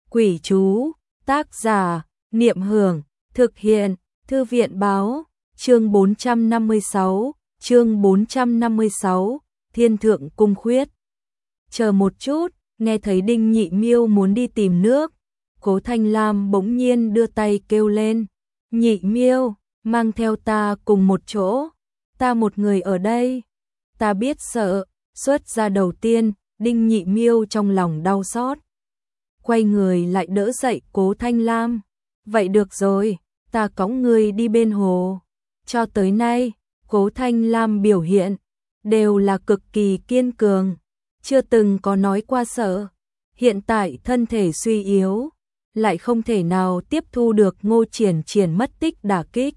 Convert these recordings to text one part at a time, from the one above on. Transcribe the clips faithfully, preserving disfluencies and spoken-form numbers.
Quỷ chú, tác giả, Niệm Hưởng, thực hiện, Thư viện Báo, chương bốn trăm năm mươi sáu, chương bốn trăm năm mươi sáu, Thiên Thượng Cung Khuyết. Chờ một chút, nghe thấy Đinh Nhị Miêu muốn đi tìm nước, Cố Thanh Lam bỗng nhiên đưa tay kêu lên, Nhị Miêu, mang theo ta cùng một chỗ, ta một người ở đây, ta biết sợ. Xuất ra đầu tiên, Đinh Nhị Miêu trong lòng đau xót. Quay người lại đỡ dậy Cố Thanh Lam. Vậy được rồi, ta cõng ngươi đi bên hồ. Cho tới nay, Cố Thanh Lam biểu hiện đều là cực kỳ kiên cường, chưa từng có nói qua sợ. Hiện tại thân thể suy yếu, lại không thể nào tiếp thu được Ngô Triển Triển mất tích đả kích.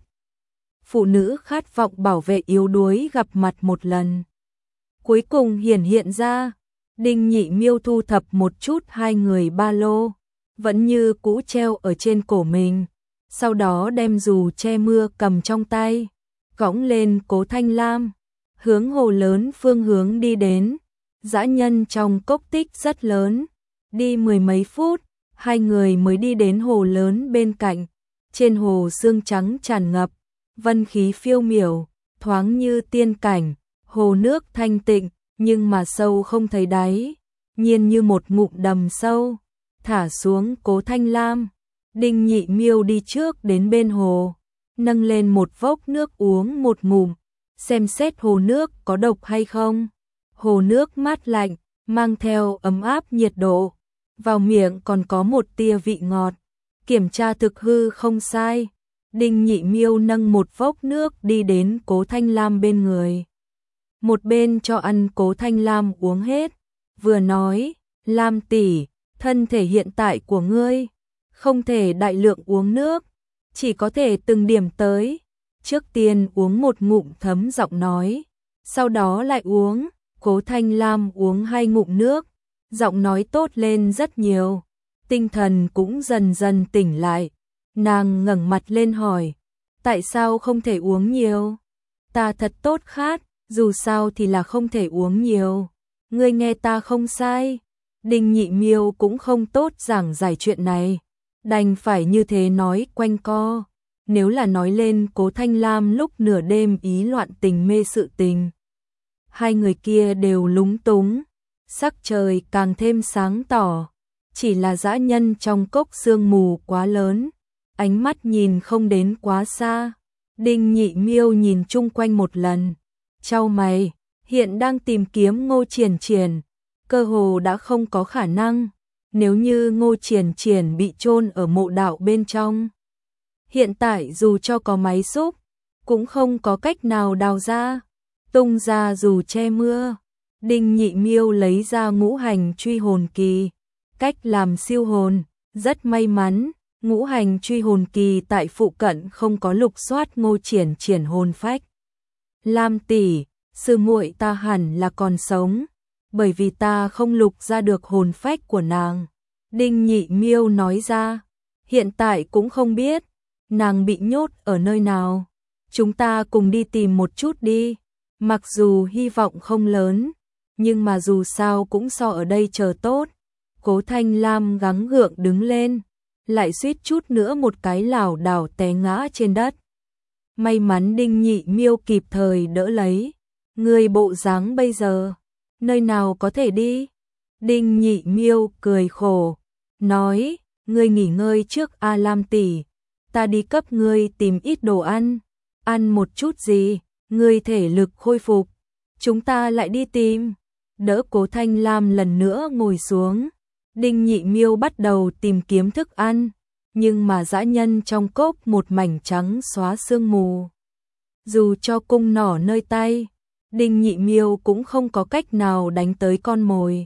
Phụ nữ khát vọng bảo vệ yếu đuối gặp mặt một lần. Cuối cùng hiển hiện ra, Đinh Nhị Miêu thu thập một chút hai người ba lô, vẫn như cũ treo ở trên cổ mình, sau đó đem dù che mưa cầm trong tay, cõng lên Cố Thanh Lam, hướng hồ lớn phương hướng đi đến. Dã nhân trong cốc tích rất lớn, đi mười mấy phút, hai người mới đi đến hồ lớn bên cạnh. Trên hồ sương trắng tràn ngập, vân khí phiêu miểu, thoáng như tiên cảnh, hồ nước thanh tịnh, nhưng mà sâu không thấy đáy, nhiên như một ngụm đầm sâu. Thả xuống Cố Thanh Lam, Đinh Nhị Miêu đi trước đến bên hồ, nâng lên một vốc nước uống một ngụm, xem xét hồ nước có độc hay không. Hồ nước mát lạnh, mang theo ấm áp nhiệt độ, vào miệng còn có một tia vị ngọt. Kiểm tra thực hư không sai, Đinh Nhị Miêu nâng một vốc nước đi đến Cố Thanh Lam bên người. Một bên cho ăn Cố Thanh Lam uống hết, vừa nói, Lam tỷ, thân thể hiện tại của ngươi, không thể đại lượng uống nước, chỉ có thể từng điểm tới. Trước tiên uống một ngụm thấm giọng nói, sau đó lại uống. Cố Thanh Lam uống hai ngụm nước, giọng nói tốt lên rất nhiều, tinh thần cũng dần dần tỉnh lại. Nàng ngẩng mặt lên hỏi, tại sao không thể uống nhiều? Ta thật tốt khát, dù sao thì là không thể uống nhiều. Ngươi nghe ta không sai. Đinh Nhị Miêu cũng không tốt giảng giải chuyện này, đành phải như thế nói quanh co. Nếu là nói lên Cố Thanh Lam lúc nửa đêm ý loạn tình mê sự tình, hai người kia đều lúng túng. Sắc trời càng thêm sáng tỏ, chỉ là dã nhân trong cốc sương mù quá lớn, ánh mắt nhìn không đến quá xa. Đinh Nhị Miêu nhìn chung quanh một lần, chau mày, hiện đang tìm kiếm Ngô Triển Triển, cơ hồ đã không có khả năng. Nếu như Ngô Triển Triển bị chôn ở mộ đạo bên trong, hiện tại dù cho có máy xúc, cũng không có cách nào đào ra. Tung ra dù che mưa, Đinh Nhị Miêu lấy ra ngũ hành truy hồn kỳ, cách làm siêu hồn. Rất may mắn, ngũ hành truy hồn kỳ tại phụ cận không có lục soát Ngô Triển Triển hồn phách. Lam tỷ, sư muội ta hẳn là còn sống, bởi vì ta không lục ra được hồn phách của nàng. Đinh Nhị Miêu nói ra, hiện tại cũng không biết nàng bị nhốt ở nơi nào. Chúng ta cùng đi tìm một chút đi. Mặc dù hy vọng không lớn, nhưng mà dù sao cũng so ở đây chờ tốt. Cố Thanh Lam gắng gượng đứng lên, lại suýt chút nữa một cái lảo đảo té ngã trên đất. May mắn Đinh Nhị Miêu kịp thời đỡ lấy. Người bộ dáng bây giờ, nơi nào có thể đi? Đinh Nhị Miêu cười khổ, nói, ngươi nghỉ ngơi trước A Lam tỷ, ta đi cấp ngươi tìm ít đồ ăn, ăn một chút gì. Ngươi thể lực khôi phục, chúng ta lại đi tìm. Đỡ Cố Thanh Lam lần nữa ngồi xuống, Đinh Nhị Miêu bắt đầu tìm kiếm thức ăn, nhưng mà dã nhân trong cốc một mảnh trắng xóa sương mù. Dù cho cung nỏ nơi tay, Đinh Nhị Miêu cũng không có cách nào đánh tới con mồi.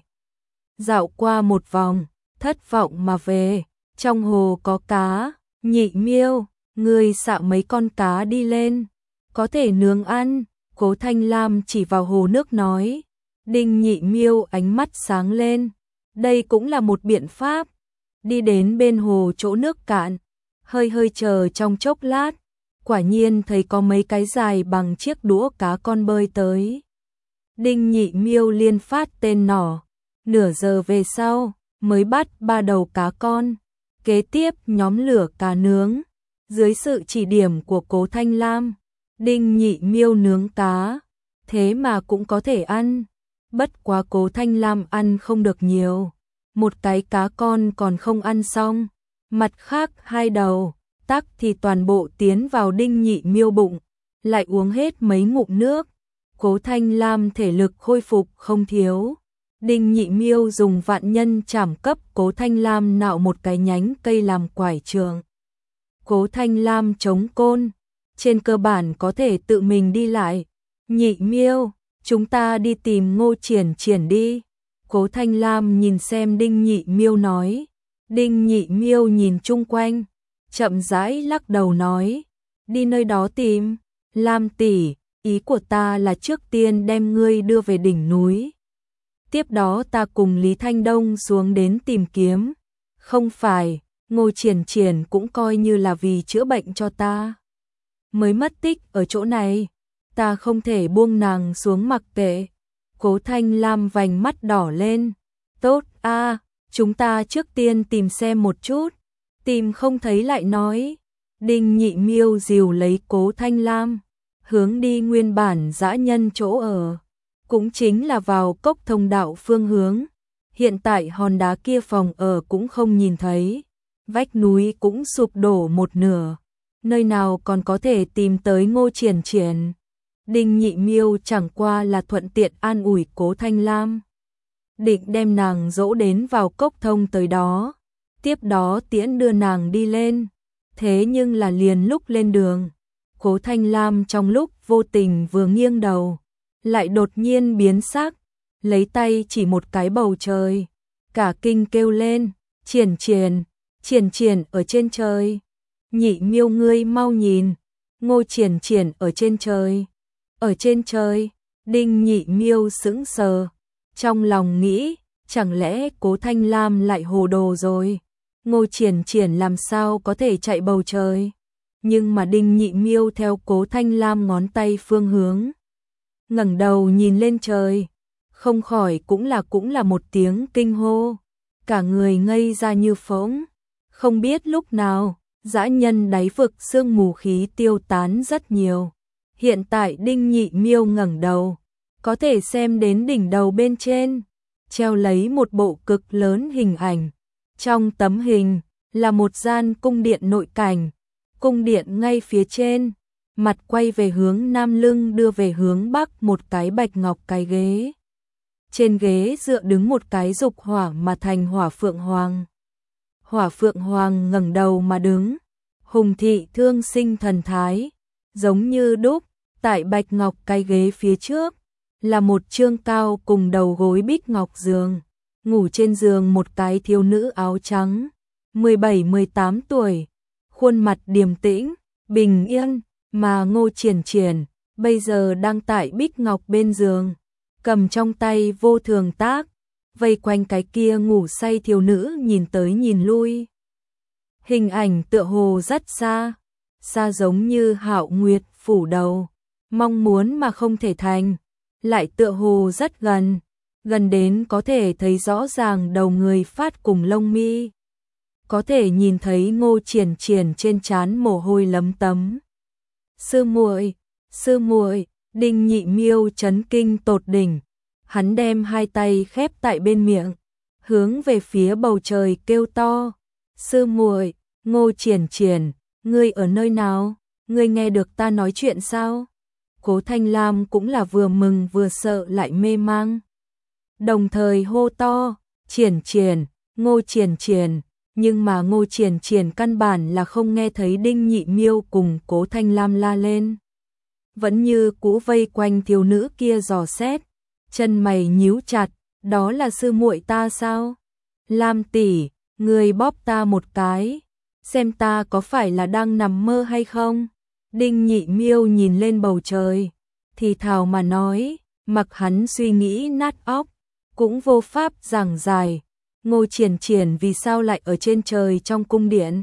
Dạo qua một vòng, thất vọng mà về. Trong hồ có cá, Nhị Miêu, ngươi xạo mấy con cá đi lên, có thể nướng ăn. Cố Thanh Lam chỉ vào hồ nước nói. Đinh Nhị Miêu ánh mắt sáng lên, đây cũng là một biện pháp. Đi đến bên hồ chỗ nước cạn, hơi hơi chờ trong chốc lát, quả nhiên thấy có mấy cái dài bằng chiếc đũa cá con bơi tới. Đinh Nhị Miêu liên phát tên nỏ, nửa giờ về sau, mới bắt ba đầu cá con, kế tiếp nhóm lửa cá nướng. Dưới sự chỉ điểm của Cố Thanh Lam, Đinh Nhị Miêu nướng cá, thế mà cũng có thể ăn. Bất quá Cố Thanh Lam ăn không được nhiều, một cái cá con còn không ăn xong, mặt khác hai đầu, tắc thì toàn bộ tiến vào Đinh Nhị Miêu bụng, lại uống hết mấy ngụm nước. Cố Thanh Lam thể lực khôi phục không thiếu. Đinh Nhị Miêu dùng vạn nhân trảm cấp Cố Thanh Lam nạo một cái nhánh cây làm quải trường. Cố Thanh Lam chống côn, trên cơ bản có thể tự mình đi lại. Nhị Miêu, chúng ta đi tìm Ngô Triển Triển đi. Cố Thanh Lam nhìn xem Đinh Nhị Miêu nói. Đinh Nhị Miêu nhìn chung quanh, chậm rãi lắc đầu nói, đi nơi đó tìm. Lam tỷ, ý của ta là trước tiên đem ngươi đưa về đỉnh núi. Tiếp đó ta cùng Lý Thanh Đông xuống đến tìm kiếm. Không phải, Ngô Triển Triển cũng coi như là vì chữa bệnh cho ta mới mất tích ở chỗ này, ta không thể buông nàng xuống mặc kệ. Cố Thanh Lam vành mắt đỏ lên. Tốt a, chúng ta trước tiên tìm xem một chút, tìm không thấy lại nói. Đinh Nhị Miêu dìu lấy Cố Thanh Lam, hướng đi nguyên bản dã nhân chỗ ở, cũng chính là vào cốc thông đạo phương hướng. Hiện tại hòn đá kia phòng ở cũng không nhìn thấy, vách núi cũng sụp đổ một nửa, nơi nào còn có thể tìm tới Ngô Triển Triển. Đinh Nhị Miêu chẳng qua là thuận tiện an ủi Cố Thanh Lam, định đem nàng dỗ đến vào cốc thông tới đó, tiếp đó tiễn đưa nàng đi lên. Thế nhưng là liền lúc lên đường, Cố Thanh Lam trong lúc vô tình vừa nghiêng đầu, lại đột nhiên biến sắc, lấy tay chỉ một cái bầu trời, cả kinh kêu lên, Triển Triển, Triển Triển ở trên trời. Nhị Miêu ngươi mau nhìn, Ngô Triển Triển ở trên trời. Ở trên trời. Đinh Nhị Miêu sững sờ, trong lòng nghĩ, chẳng lẽ Cố Thanh Lam lại hồ đồ rồi? Ngô Triển Triển làm sao có thể chạy bầu trời? Nhưng mà Đinh Nhị Miêu theo Cố Thanh Lam ngón tay phương hướng, ngẩng đầu nhìn lên trời, không khỏi cũng là cũng là một tiếng kinh hô, cả người ngây ra như phỗng. Không biết lúc nào, dã nhân đáy vực sương mù khí tiêu tán rất nhiều. Hiện tại Đinh Nhị Miêu ngẩng đầu, có thể xem đến đỉnh đầu bên trên, treo lấy một bộ cực lớn hình ảnh. Trong tấm hình là một gian cung điện nội cảnh, cung điện ngay phía trên, mặt quay về hướng nam, lưng đưa về hướng bắc một cái bạch ngọc cái ghế. Trên ghế dựa đứng một cái dục hỏa mà thành hỏa phượng hoàng. Hỏa phượng hoàng ngẩng đầu mà đứng, hùng thị thương sinh thần thái, giống như đúc. Tại bạch ngọc cái ghế phía trước là một trương cao cùng đầu gối bích ngọc giường, ngủ trên giường một cái thiếu nữ áo trắng, mười bảy mười tám tuổi, khuôn mặt điềm tĩnh, bình yên, mà Ngô Triển Triển bây giờ đang tại bích ngọc bên giường, cầm trong tay vô thường tác, vây quanh cái kia ngủ say thiếu nữ nhìn tới nhìn lui. Hình ảnh tựa hồ rất xa, xa giống như Hạo Nguyệt phủ đầu, mong muốn mà không thể thành, lại tựa hồ rất gần, gần đến có thể thấy rõ ràng đầu người phát cùng lông mi, có thể nhìn thấy Ngô Triển Triển trên trán mồ hôi lấm tấm. Sư muội, sư muội, Đinh Nhị Miêu chấn kinh tột đỉnh, hắn đem hai tay khép tại bên miệng, hướng về phía bầu trời kêu to, sư muội, Ngô Triển Triển, ngươi ở nơi nào? Ngươi nghe được ta nói chuyện sao? Cố Thanh Lam cũng là vừa mừng vừa sợ lại mê mang, đồng thời hô to, Triển Triển, Ngô Triển Triển, nhưng mà Ngô Triển Triển căn bản là không nghe thấy Đinh Nhị Miêu cùng Cố Thanh Lam la lên, vẫn như cũ vây quanh thiếu nữ kia dò xét, chân mày nhíu chặt, đó là sư muội ta sao? Lam tỷ, ngươi bóp ta một cái, xem ta có phải là đang nằm mơ hay không? Đinh Nhị Miêu nhìn lên bầu trời, thì thào mà nói, mặc hắn suy nghĩ nát óc, cũng vô pháp giảng giải, Ngô Triển Triển vì sao lại ở trên trời trong cung điện.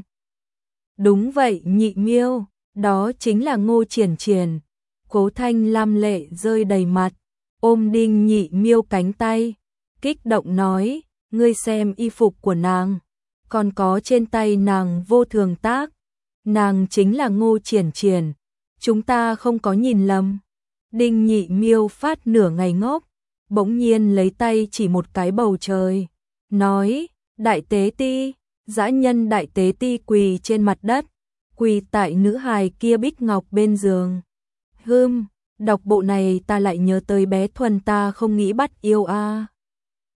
Đúng vậy Nhị Miêu, đó chính là Ngô Triển Triển. Cố Thanh Lam lệ rơi đầy mặt, ôm Đinh Nhị Miêu cánh tay, kích động nói, ngươi xem y phục của nàng, còn có trên tay nàng vô thường tác, nàng chính là Ngô Triển Triển, chúng ta không có nhìn lầm. Đinh Nhị Miêu phát nửa ngày ngốc, bỗng nhiên lấy tay chỉ một cái bầu trời, nói, đại tế ti, dã nhân đại tế ti quỳ trên mặt đất, quỳ tại nữ hài kia bích ngọc bên giường. Hưm, đọc bộ này ta lại nhớ tới bé Thuần ta không nghĩ bắt yêu a.